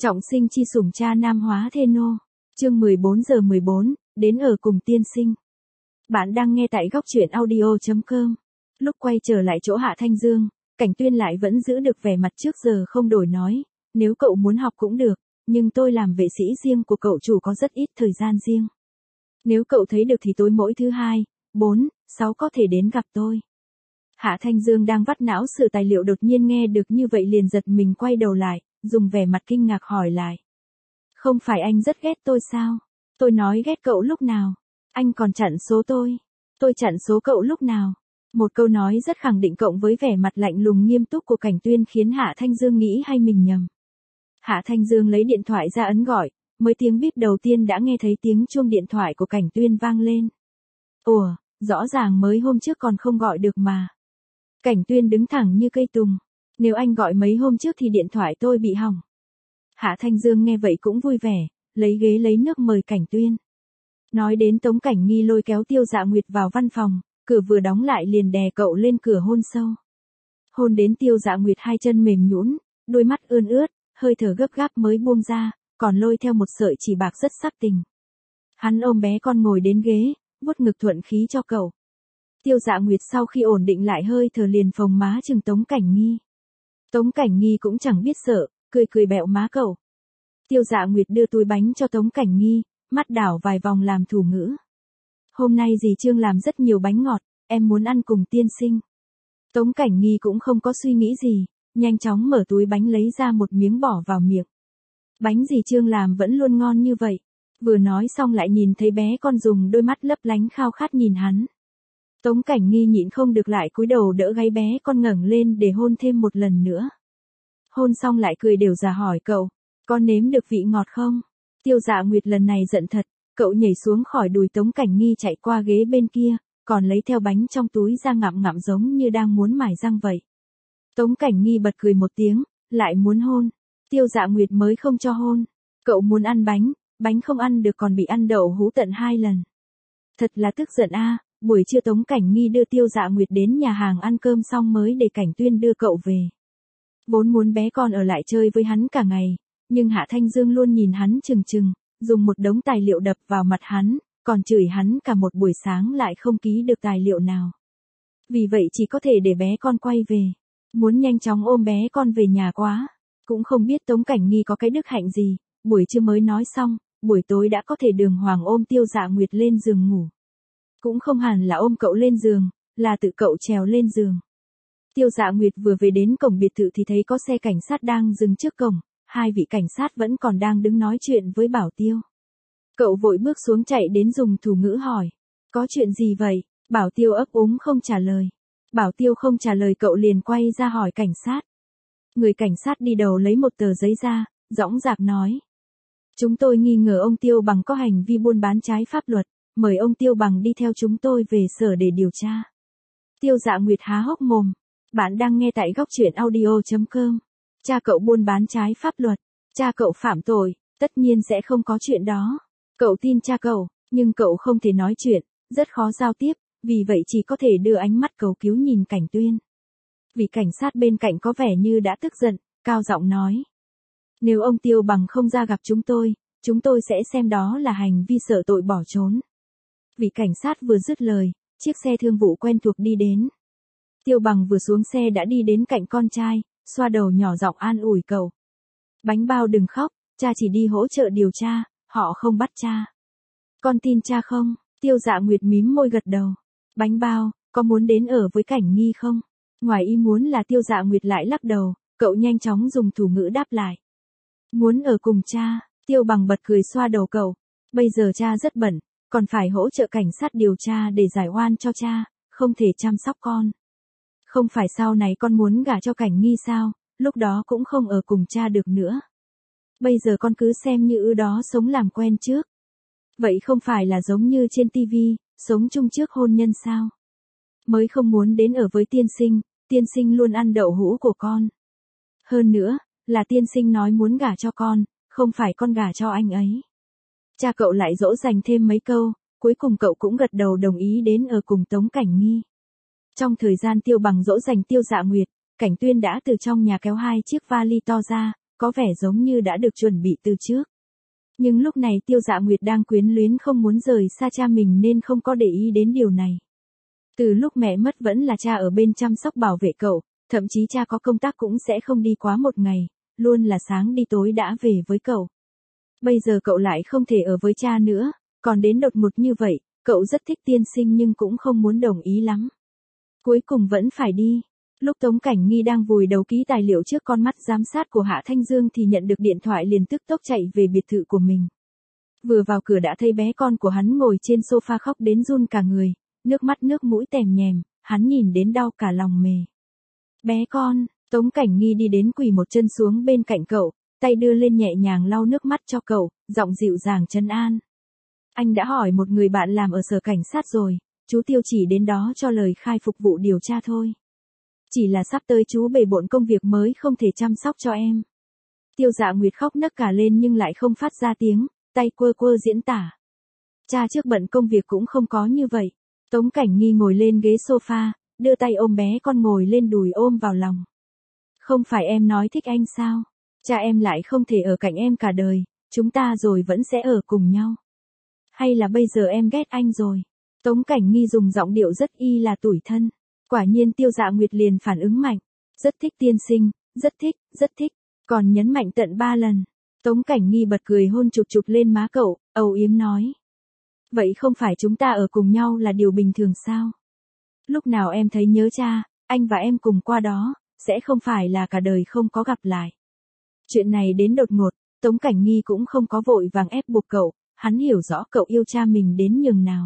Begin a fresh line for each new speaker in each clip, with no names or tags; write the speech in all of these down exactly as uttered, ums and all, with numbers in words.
Trọng sinh chi sủng cha nam hóa thê nô. Chương mười bốn giờ mười bốn, đến ở cùng tiên sinh. Bạn đang nghe tại góc truyện audio chấm com. Lúc quay trở lại chỗ Hạ Thanh Dương, Cảnh Tuyên lại vẫn giữ được vẻ mặt trước giờ không đổi nói, nếu cậu muốn học cũng được, nhưng tôi làm vệ sĩ riêng của cậu chủ có rất ít thời gian riêng. Nếu cậu thấy được thì tối mỗi thứ hai, bốn, sáu có thể đến gặp tôi. Hạ Thanh Dương đang vắt não sửa tài liệu đột nhiên nghe được như vậy liền giật mình quay đầu lại, dùng vẻ mặt kinh ngạc hỏi lại. Không phải anh rất ghét tôi sao? Tôi nói ghét cậu lúc nào? Anh còn chặn số tôi. Tôi chặn số cậu lúc nào? Một câu nói rất khẳng định cộng với vẻ mặt lạnh lùng nghiêm túc của Cảnh Tuyên khiến Hạ Thanh Dương nghĩ hay mình nhầm. Hạ Thanh Dương lấy điện thoại ra ấn gọi, mới tiếng bíp đầu tiên đã nghe thấy tiếng chuông điện thoại của Cảnh Tuyên vang lên. Ủa, rõ ràng mới hôm trước còn không gọi được mà. Cảnh Tuyên đứng thẳng như cây tùng. Nếu anh gọi mấy hôm trước thì điện thoại tôi bị hỏng. Hạ Thanh Dương nghe vậy cũng vui vẻ, lấy ghế lấy nước mời Cảnh Tuyên. Nói đến Tống Cảnh Nghi lôi kéo Tiêu Dạ Nguyệt vào văn phòng, cửa vừa đóng lại liền đè cậu lên cửa hôn sâu. Hôn đến Tiêu Dạ Nguyệt hai chân mềm nhũn, đôi mắt ươn ướt, hơi thở gấp gáp mới buông ra, còn lôi theo một sợi chỉ bạc rất sắc tình. Hắn ôm bé con ngồi đến ghế, vuốt ngực thuận khí cho cậu. Tiêu Dạ Nguyệt sau khi ổn định lại hơi thở liền phồng má chừng Tống Cảnh Nghi. Tống Cảnh Nghi cũng chẳng biết sợ, cười cười bẹo má cậu. Tiêu Dạ Nguyệt đưa túi bánh cho Tống Cảnh Nghi, mắt đảo vài vòng làm thủ ngữ. Hôm nay dì Trương làm rất nhiều bánh ngọt, em muốn ăn cùng tiên sinh. Tống Cảnh Nghi cũng không có suy nghĩ gì, nhanh chóng mở túi bánh lấy ra một miếng bỏ vào miệng. Bánh dì Trương làm vẫn luôn ngon như vậy. Vừa nói xong lại nhìn thấy bé con dùng đôi mắt lấp lánh khao khát nhìn hắn. Tống Cảnh Nghi nhịn không được lại cúi đầu đỡ gáy bé con ngẩng lên để hôn thêm một lần nữa. Hôn xong lại cười đều ra hỏi cậu, con nếm được vị ngọt không? Tiêu Dạ Nguyệt lần này giận thật, cậu nhảy xuống khỏi đùi Tống Cảnh Nghi chạy qua ghế bên kia, còn lấy theo bánh trong túi ra ngậm ngậm giống như đang muốn mài răng vậy. Tống Cảnh Nghi bật cười một tiếng, lại muốn hôn. Tiêu Dạ Nguyệt mới không cho hôn. Cậu muốn ăn bánh, bánh không ăn được còn bị ăn đậu hũ tận hai lần. Thật là tức giận a. Buổi trưa Tống Cảnh Nghi đưa Tiêu Dạ Nguyệt đến nhà hàng ăn cơm xong mới để Cảnh Tuyên đưa cậu về. Vốn muốn bé con ở lại chơi với hắn cả ngày, nhưng Hạ Thanh Dương luôn nhìn hắn chừng chừng, dùng một đống tài liệu đập vào mặt hắn, còn chửi hắn cả một buổi sáng lại không ký được tài liệu nào. Vì vậy chỉ có thể để bé con quay về. Muốn nhanh chóng ôm bé con về nhà quá. Cũng không biết Tống Cảnh Nghi có cái đức hạnh gì, buổi trưa mới nói xong, buổi tối đã có thể đường hoàng ôm Tiêu Dạ Nguyệt lên giường ngủ. Cũng không hẳn là ôm cậu lên giường, là tự cậu trèo lên giường. Tiêu Dạ Nguyệt vừa về đến cổng biệt thự thì thấy có xe cảnh sát đang dừng trước cổng, hai vị cảnh sát vẫn còn đang đứng nói chuyện với Bảo Tiêu. Cậu vội bước xuống chạy đến dùng thủ ngữ hỏi, có chuyện gì vậy? Bảo Tiêu ấp úng không trả lời. Bảo Tiêu không trả lời cậu liền quay ra hỏi cảnh sát. Người cảnh sát đi đầu lấy một tờ giấy ra, dõng dạc nói. Chúng tôi nghi ngờ ông Tiêu Bằng có hành vi buôn bán trái pháp luật. Mời ông Tiêu Bằng đi theo chúng tôi về sở để điều tra. Tiêu Dạ Nguyệt há hốc mồm. Bạn đang nghe tại góc truyện audio chấm com. Cha cậu buôn bán trái pháp luật. Cha cậu phạm tội, tất nhiên sẽ không có chuyện đó. Cậu tin cha cậu, nhưng cậu không thể nói chuyện, rất khó giao tiếp, vì vậy chỉ có thể đưa ánh mắt cầu cứu nhìn Cảnh Tuyên. Vị cảnh sát bên cạnh có vẻ như đã tức giận, cao giọng nói. Nếu ông Tiêu Bằng không ra gặp chúng tôi, chúng tôi sẽ xem đó là hành vi sợ tội bỏ trốn. Vị cảnh sát vừa dứt lời, chiếc xe thương vụ quen thuộc đi đến. Tiêu Bằng vừa xuống xe đã đi đến cạnh con trai, xoa đầu nhỏ giọng an ủi cậu. Bánh bao đừng khóc, cha chỉ đi hỗ trợ điều tra, họ không bắt cha. Con tin cha không? Tiêu Dạ Nguyệt mím môi gật đầu. Bánh bao, có muốn đến ở với Cảnh Nghi không? Ngoài ý muốn là Tiêu Dạ Nguyệt lại lắc đầu, cậu nhanh chóng dùng thủ ngữ đáp lại. Muốn ở cùng cha, Tiêu Bằng bật cười xoa đầu cậu. Bây giờ cha rất bận. Còn phải hỗ trợ cảnh sát điều tra để giải oan cho cha, không thể chăm sóc con. Không phải sau này con muốn gả cho Cảnh Nghi sao, lúc đó cũng không ở cùng cha được nữa. Bây giờ con cứ xem như ư đó sống làm quen trước. Vậy không phải là giống như trên tivi, sống chung trước hôn nhân sao? Mới không muốn đến ở với tiên sinh, tiên sinh luôn ăn đậu hũ của con. Hơn nữa, là tiên sinh nói muốn gả cho con, không phải con gả cho anh ấy. Cha cậu lại dỗ dành thêm mấy câu, cuối cùng cậu cũng gật đầu đồng ý đến ở cùng Tống Cảnh Nghi. Trong thời gian Tiêu Bằng dỗ dành Tiêu Dạ Nguyệt, Cảnh Tuyên đã từ trong nhà kéo hai chiếc vali to ra, có vẻ giống như đã được chuẩn bị từ trước. Nhưng lúc này Tiêu Dạ Nguyệt đang quyến luyến không muốn rời xa cha mình nên không có để ý đến điều này. Từ lúc mẹ mất vẫn là cha ở bên chăm sóc bảo vệ cậu, thậm chí cha có công tác cũng sẽ không đi quá một ngày, luôn là sáng đi tối đã về với cậu. Bây giờ cậu lại không thể ở với cha nữa, còn đến đột ngột như vậy, cậu rất thích tiên sinh nhưng cũng không muốn đồng ý lắm. Cuối cùng vẫn phải đi. Lúc Tống Cảnh Nghi đang vùi đầu ký tài liệu trước con mắt giám sát của Hạ Thanh Dương thì nhận được điện thoại liền tức tốc chạy về biệt thự của mình. Vừa vào cửa đã thấy bé con của hắn ngồi trên sofa khóc đến run cả người, nước mắt nước mũi tèm nhèm, hắn nhìn đến đau cả lòng mề. Bé con, Tống Cảnh Nghi đi đến quỳ một chân xuống bên cạnh cậu, tay đưa lên nhẹ nhàng lau nước mắt cho cậu, giọng dịu dàng trấn an. Anh đã hỏi một người bạn làm ở sở cảnh sát rồi, chú Tiêu chỉ đến đó cho lời khai phục vụ điều tra thôi. Chỉ là sắp tới chú bề bộn công việc mới không thể chăm sóc cho em. Tiêu Dạ Nguyệt khóc nấc cả lên nhưng lại không phát ra tiếng, tay quơ quơ diễn tả. Cha trước bận công việc cũng không có như vậy. Tống Cảnh Nghi ngồi lên ghế sofa, đưa tay ôm bé con ngồi lên đùi ôm vào lòng. Không phải em nói thích anh sao? Cha em lại không thể ở cạnh em cả đời, chúng ta rồi vẫn sẽ ở cùng nhau. Hay là bây giờ em ghét anh rồi? Tống Cảnh Nghi dùng giọng điệu rất y là tủi thân. Quả nhiên Tiêu Dạ Nguyệt liền phản ứng mạnh. Rất thích tiên sinh, rất thích, rất thích. Còn nhấn mạnh tận ba lần. Tống Cảnh Nghi bật cười hôn chụp chụp lên má cậu, âu yếm nói. Vậy không phải chúng ta ở cùng nhau là điều bình thường sao? Lúc nào em thấy nhớ cha, anh và em cùng qua đó, sẽ không phải là cả đời không có gặp lại. Chuyện này đến đột ngột, Tống Cảnh Nghi cũng không có vội vàng ép buộc cậu, hắn hiểu rõ cậu yêu cha mình đến nhường nào.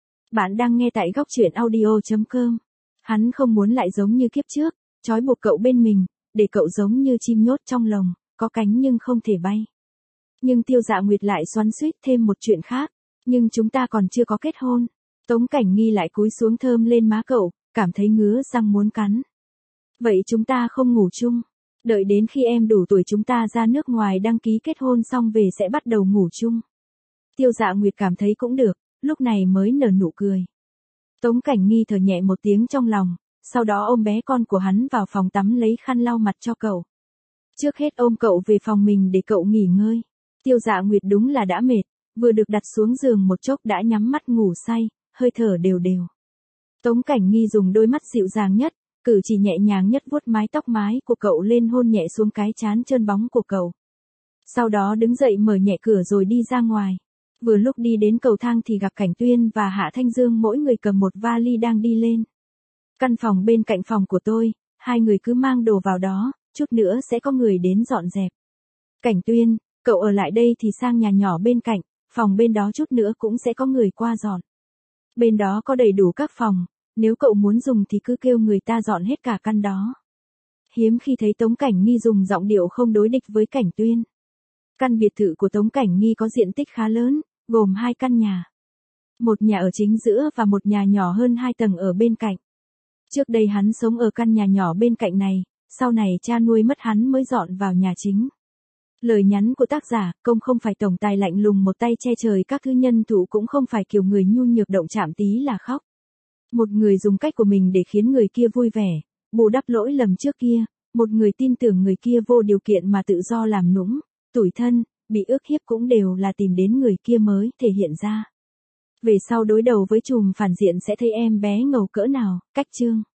Bạn đang nghe tại góc truyện audio chấm com. Hắn không muốn lại giống như kiếp trước, trói buộc cậu bên mình, để cậu giống như chim nhốt trong lồng, có cánh nhưng không thể bay. Nhưng Tiêu Dạ Nguyệt lại xoắn xuýt thêm một chuyện khác, nhưng chúng ta còn chưa có kết hôn. Tống Cảnh Nghi lại cúi xuống thơm lên má cậu, cảm thấy ngứa răng muốn cắn. Vậy chúng ta không ngủ chung, đợi đến khi em đủ tuổi chúng ta ra nước ngoài đăng ký kết hôn xong về sẽ bắt đầu ngủ chung. Tiêu Dạ Nguyệt cảm thấy cũng được, lúc này mới nở nụ cười. Tống Cảnh Nghi thở nhẹ một tiếng trong lòng, sau đó ôm bé con của hắn vào phòng tắm lấy khăn lau mặt cho cậu. Trước hết ôm cậu về phòng mình để cậu nghỉ ngơi. Tiêu Dạ Nguyệt đúng là đã mệt, vừa được đặt xuống giường một chốc đã nhắm mắt ngủ say, hơi thở đều đều. Tống Cảnh Nghi dùng đôi mắt dịu dàng nhất, cử chỉ nhẹ nhàng nhất vuốt mái tóc mái của cậu lên hôn nhẹ xuống cái trán trơn bóng của cậu. Sau đó đứng dậy mở nhẹ cửa rồi đi ra ngoài. Vừa lúc đi đến cầu thang thì gặp Cảnh Tuyên và Hạ Thanh Dương mỗi người cầm một vali đang đi lên. Căn phòng bên cạnh phòng của tôi, hai người cứ mang đồ vào đó, chút nữa sẽ có người đến dọn dẹp. Cảnh Tuyên, cậu ở lại đây thì sang nhà nhỏ bên cạnh, phòng bên đó chút nữa cũng sẽ có người qua dọn. Bên đó có đầy đủ các phòng, nếu cậu muốn dùng thì cứ kêu người ta dọn hết cả căn đó. Hiếm khi thấy Tống Cảnh Nghi dùng giọng điệu không đối địch với Cảnh Tuyên. Căn biệt thự của Tống Cảnh Nghi có diện tích khá lớn, gồm hai căn nhà. Một nhà ở chính giữa và một nhà nhỏ hơn hai tầng ở bên cạnh. Trước đây hắn sống ở căn nhà nhỏ bên cạnh này, sau này cha nuôi mất hắn mới dọn vào nhà chính. Lời nhắn của tác giả, công không phải tổng tài lạnh lùng một tay che trời các thứ nhân thụ cũng không phải kiểu người nhu nhược động chạm tí là khóc. Một người dùng cách của mình để khiến người kia vui vẻ, bù đắp lỗi lầm trước kia, một người tin tưởng người kia vô điều kiện mà tự do làm nũng, tủi thân, bị ức hiếp cũng đều là tìm đến người kia mới thể hiện ra. Về sau đối đầu với trùm phản diện sẽ thấy em bé ngầu cỡ nào, cách chương.